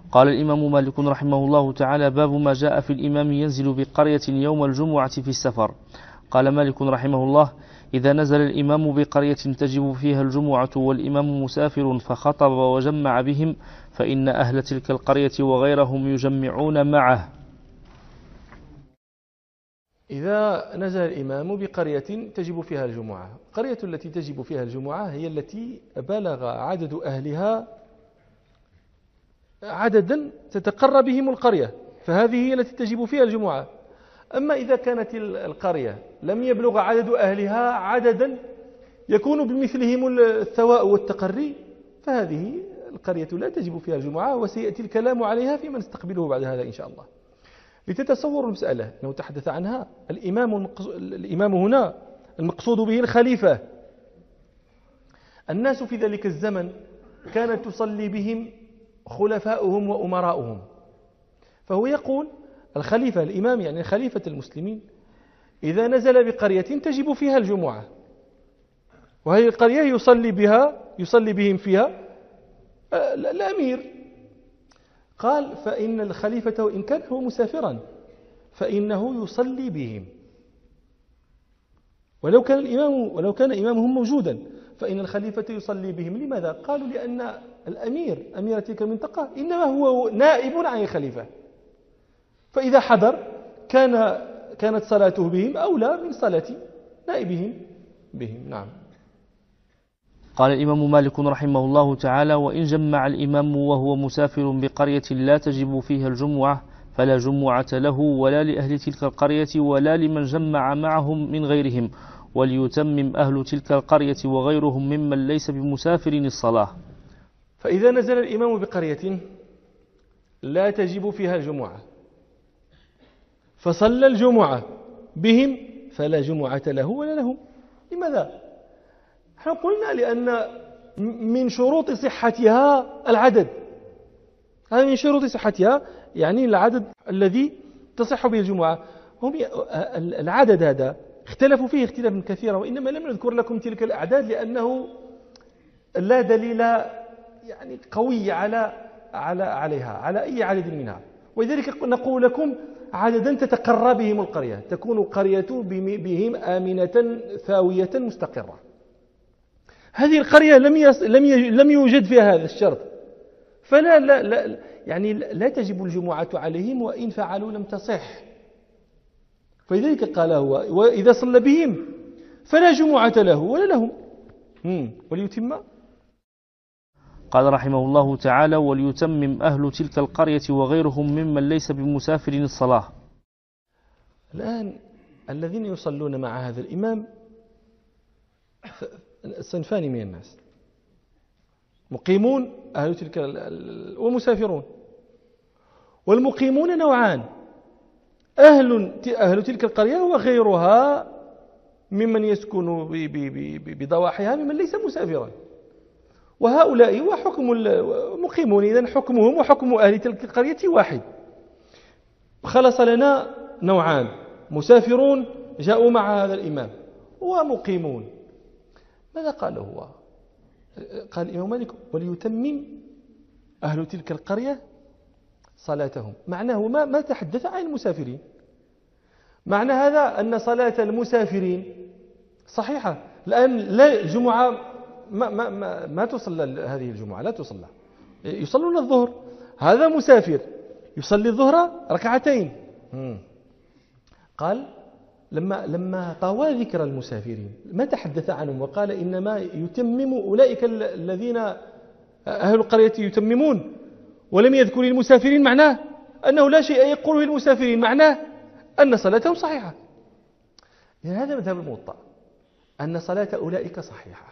قال الإمام مالك رحمه الله تعالى: باب ما جاء في الإمام ينزل بقرية يوم الجمعة في السفر. قال مالك رحمه الله: إذا نزل الإمام بقرية تجب فيها الجمعة والإمام مسافر فخطب وجمع بهم فإن أهل تلك القرية وغيرهم يجمعون معه. إذا نزل الإمام بقرية تجب فيها الجمعة، القرية التي تجب فيها الجمعة هي التي بلغ عدد أهلها عددا تتقرى بهم القرية، فهذه هي التي تجب فيها الجمعة. أما إذا كانت القرية لم يبلغ عدد أهلها عددا يكون بمثلهم الثواء والتقري، فهذه القرية لا تجب فيها الجمعة، وسيأتي الكلام عليها فيما نستقبله بعد هذا إن شاء الله. لتتصوروا المسألة أنه تحدث عنها الإمام هنا المقصود به الخليفة. الناس في ذلك الزمن كانت تصلي بهم خلفاؤهم وأمراؤهم، فهو يقول الخليفة الإمام يعني خليفة المسلمين إذا نزل بقرية تجب فيها الجمعة، وهذه القرية يصلي بهم فيها الأمير. قال فإن الخليفة وإن كان هو مسافرا فإنه يصلي بهم، ولو كان إمامهم موجودا فإن الخليفة يصلي بهم. لماذا؟ قالوا لأن أمير تلك المنطقة إنما هو نائب عن الخليفة، فإذا حضر كانت صلاته بهم أولى من صلاة نائبهم بهم. نعم. قال الإمام مالك رحمه الله تعالى: وإن جمع الإمام وهو مسافر بقرية لا تجب فيها الجمعة فلا جمعة له ولا لأهل تلك القرية ولا لمن جمع معهم من غيرهم، وليتمم أهل تلك القرية وغيرهم ممن ليس بمسافر الصلاة. فإذا نزل الإمام بقرية لا تجب فيها الجمعة فصلى الجمعة بهم فلا جمعة له ولا لهم. لماذا؟ نحن قلنا لأن من شروط صحتها العدد، هذا من شروط صحتها يعني العدد الذي تصح به الجمعة. هم العدد هذا اختلفوا فيه اختلافا كثيرا، وإنما لم نذكر لكم تلك الأعداد لأنه لا دليل يعني قوي عليها على أي عدد منها، ولذلك نقول لكم عددا تتقرى بهم القرية، تكون القرية بهم آمنة ثاوية مستقرة. هذه القرية لم يوجد فيها هذا الشرط، فلا يعني لا تجب الجمعة عليهم وإن فعلوا لم تصح. فلذلك قال هو: وإذا صلى بهم فلا جمعة له ولا لهم وليتم. قال رحمه الله تعالى: وليتمم أهل تلك القرية وغيرهم ممن ليس بمسافر الصلاة. الآن الذين يصلون مع هذا الإمام صنفان من الناس: مقيمون أهل تلك ومسافرون. والمقيمون نوعان: أهل تلك القرية وغيرها ممن يسكن بضواحيها ممن ليس مسافرا، وهؤلاء وحكم المقيمون إذن حكمهم وحكم أهل تلك القرية واحد. خلص لنا نوعان: مسافرون جاءوا مع هذا الإمام ومقيمون. ماذا قال هو؟ قال الإمام مالك: وليتمم أهل تلك القرية صلاتهم. معناه ما تحدث عن المسافرين، معنى هذا أن صلاة المسافرين صحيحة. الآن لا الجمعة ما تصلى، هذه الجمعة لا تصلى، يصلون الظهر، هذا مسافر يصلي الظهر ركعتين. قال لما طوى ذكر المسافرين ما تحدث عنهم وقال إنما يتمم أولئك الذين أهل القرية يتممون، ولم يذكر المسافرين، معناه أنه لا شيء يقوله المسافرين، معناه أن صلاتهم صحيحة. هذا مذهب الموطأ، أن صلاة أولئك صحيحة،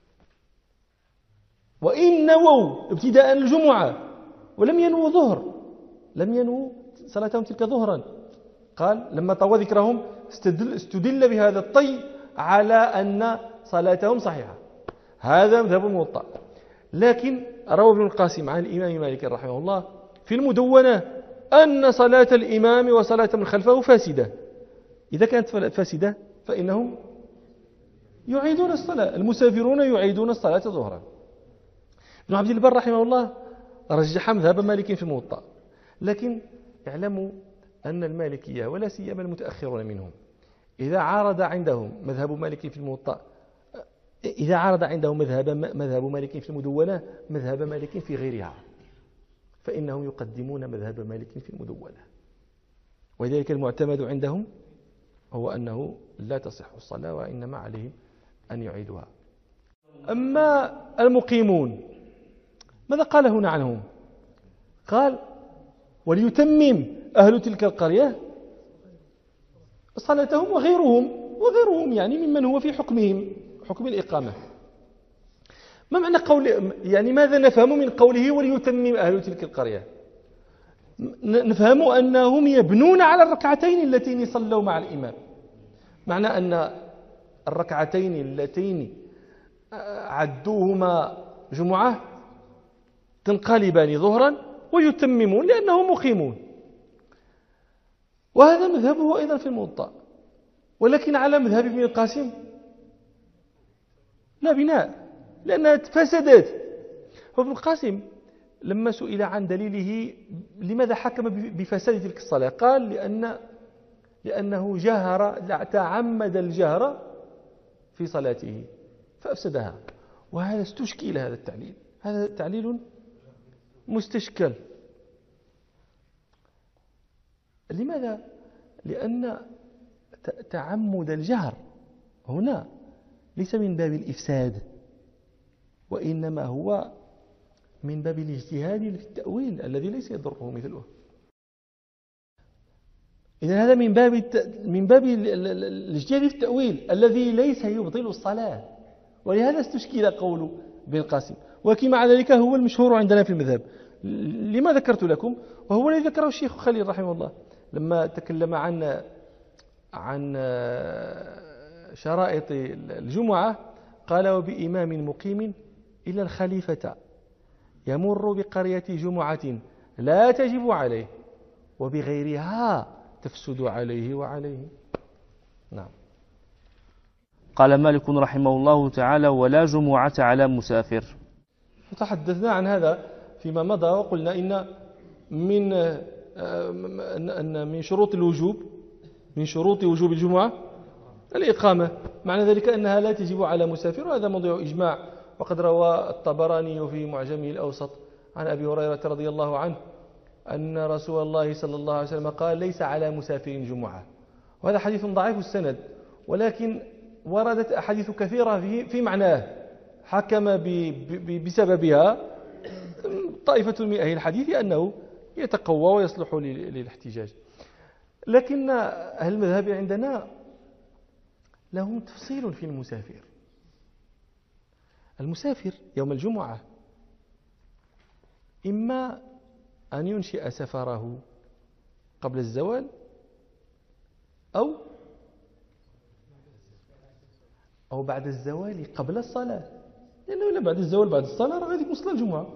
وإن نووا ابتداء الجمعة ولم ينووا ظهر، لم ينووا صلاتهم تلك ظهرا. قال لما طوى ذكرهم استدل بهذا الطي على أن صلاتهم صحيحة. هذا مذهب الموطأ. لكن روى ابن القاسم عن الإمام مالك رحمه الله في المدونة أن صلاة الإمام وصلاة من خلفه فاسدة. إذا كانت فاسدة فإنهم يعيدون الصلاة، المسافرون يعيدون الصلاة ظهرا. ابن عبد البر رحمه الله رجح مذهب مالك في الموطأ، لكن اعلموا أن المالكية ولا سيما المتأخرون منهم إذا عارض عندهم مذهب مالك في الموطأ، إذا عارض عندهم مذهب مالك في المدونة مذهب مالك في غيرها، فإنهم يقدمون مذهب مالك في المدونة. ولذلك المعتمد عندهم هو أنه لا تصح الصلاة وإنما عليهم أن يعيدها. أما المقيمون ماذا قال هنا عنهم؟ قال وليتمم أهل تلك القرية صلاتهم وغيرهم يعني ممن هو في حكمهم حكم الإقامة. ما معنى قول يعني ماذا نفهم من قوله وليتمم أهل تلك القرية؟ نفهم أنهم يبنون على الركعتين اللتين صلوا مع الإمام، معنى أن الركعتين اللتين عدوهما جمعة تنقلبان ظهرا ويتممون لأنهم مقيمون. وهذا مذهبه أيضا في الموطأ، ولكن على مذهب ابن القاسم لا بناء لأنها فسدت. فابن القاسم لما سئل عن دليله لماذا حكم بفساد تلك الصلاة قال لأنه تعمد الجهر في صلاته فأفسدها. وهذا استشكل هذا التعليل، هذا تعليل مستشكل. لماذا؟ لأن تعمد الجهر هنا ليس من باب الإفساد، وإنما هو من باب الاجتهاد في التأويل الذي ليس يضره مثله. إذن هذا من باب الاجتهاد في التأويل الذي ليس يبطل الصلاة، ولهذا استشكل قول ابن القاسم. ولكن مع ذلك هو المشهور عندنا في المذهب. لما ذكرت لكم وهو الذي ذكره الشيخ خليل رحمه الله لما تكلم عن شرائط الجمعة قال وبإمام مقيم إلا الخليفة يمر بقرية جمعة لا تجب عليه وبغيرها تفسد عليه وعليه. نعم. قال مالك رحمه الله تعالى ولا جمعة على مسافر. تحدثنا عن هذا فيما مضى وقلنا إن من شروط الوجوب من شروط وجوب الجمعة الإقامة، معنى ذلك أنها لا تجب على مسافر، وهذا موضوع إجماع. وقد روى الطبراني في معجمه الأوسط عن أبي هريرة رضي الله عنه أن رسول الله صلى الله عليه وسلم قال ليس على مسافر جمعة. وهذا حديث ضعيف السند، ولكن وردت أحاديث كثيرة في معناه حكم بسببها طائفة من أهل الحديث أنه يتقوى ويصلح للاحتجاج. لكن أهل المذهب عندنا لهم تفصيل في المسافر. المسافر يوم الجمعة إما أن ينشئ سفره قبل الزوال أو بعد الزوال قبل الصلاة، لأنه لا بعد الزوال بعد الصلاة راه غادي يكون صلاة الجمعة.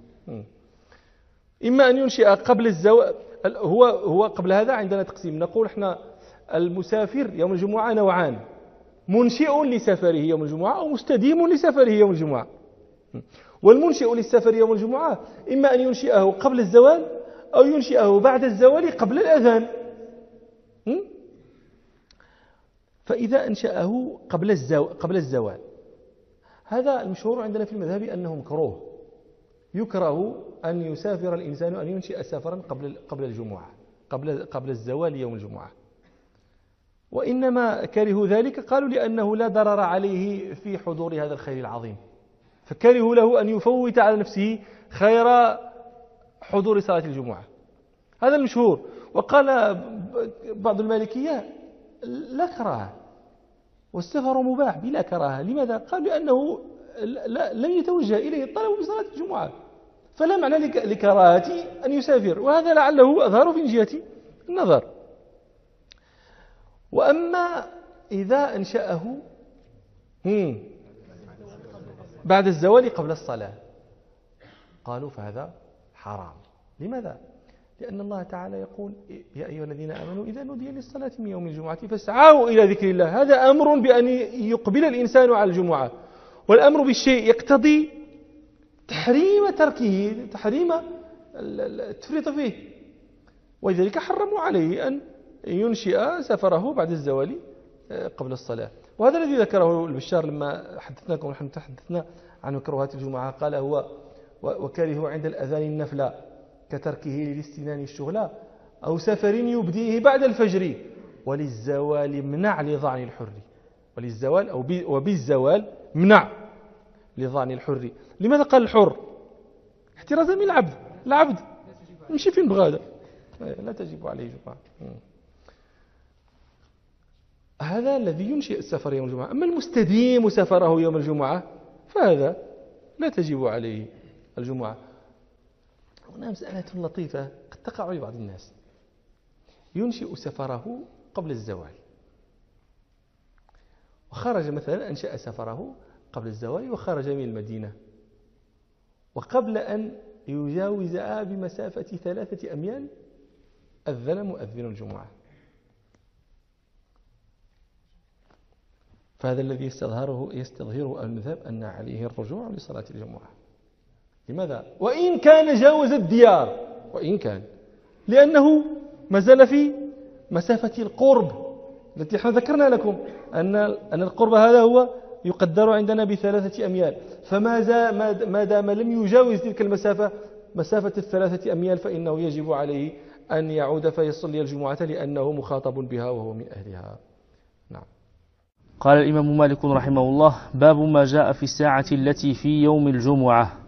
إما أن ينشئ قبل الزوال. هو قبل هذا عندنا تقسيم، نقول احنا المسافر يوم الجمعة نوعان: منشئ لسفره يوم الجمعة أو مستديم لسفره يوم الجمعة. والمنشئ للسفر يوم الجمعة إما أن ينشئه قبل الزوال أو ينشئه بعد الزوال قبل الأذان. فإذا أنشأه قبل الزوال، هذا المشهور عندنا في المذهب أنه مكروه، يكره أن يسافر الإنسان أن ينشئ سفرا قبل الجمعة قبل الزوال يوم الجمعة. وإنما كرهوا ذلك قالوا لأنه لا ضرر عليه في حضور هذا الخير العظيم، فكرهوا له أن يفوت على نفسه خير حضور صلاة الجمعة. هذا المشهور. وقال بعض المالكية لا كراهة والسفر مباح بلا كراهة. لماذا؟ قال لأنه لم يتوجه إليه الطلب بصلاة الجمعة، فلا معنى لكراهة أن يسافر، وهذا لعله أظهر في جهة النظر. وأما إذا أنشأه بعد الزوال قبل الصلاة قالوا فهذا حرام. لماذا؟ لأن الله تعالى يقول يا أيها الذين آمنوا إذا نودي للصلاة من يوم الجمعة فاسعوا إلى ذكر الله. هذا أمر بأن يقبل الإنسان على الجمعة، والأمر بالشيء يقتضي تحريم تركه، تحريم التفريط فيه، ولذلك حرموا عليه أن ينشئ سفره بعد الزوال قبل الصلاة. وهذا الذي ذكره البشار لما حدثناكم، نحن تحدثنا عن مكروهات الجمعة، قال هو وكره عند الأذان النفل كتركه للاستنان الشغلة أو سفر يبديه بعد الفجر، وللزوال منع لظعن الحر، وللزوال وبالزوال منع لظعن الحر. لماذا قال الحر؟ احترازا من العبد يمشي فين بغى هذا، لا تجب عليه جمعة. هذا الذي ينشئ السفر يوم الجمعة. أما المستديم سفره يوم الجمعة فهذا لا تجب عليه الجمعة. هنا مسألة لطيفة قد تقع لبعض الناس، ينشئ سفره قبل الزوال، وخرج مثلا أنشأ سفره قبل الزوال وخرج من المدينة، وقبل أن يجاوزها بمسافة 3 أميال أذن مؤذن الجمعة. فهذا الذي يستظهره المذهب أن عليه الرجوع لصلاة الجمعة. لماذا؟ وإن كان جاوز الديار، وإن كان، لأنه ما زال في مسافة القرب التي احنا ذكرنا لكم أن القرب هذا هو يقدر عندنا ب3 أميال، ما دام لم يجاوز تلك المسافة، مسافة 3 أميال، فإنه يجب عليه أن يعود فيصلي الجمعة لأنه مخاطب بها وهو من أهلها. نعم. قال الإمام مالك رحمه الله: باب ما جاء في الساعة التي في يوم الجمعة.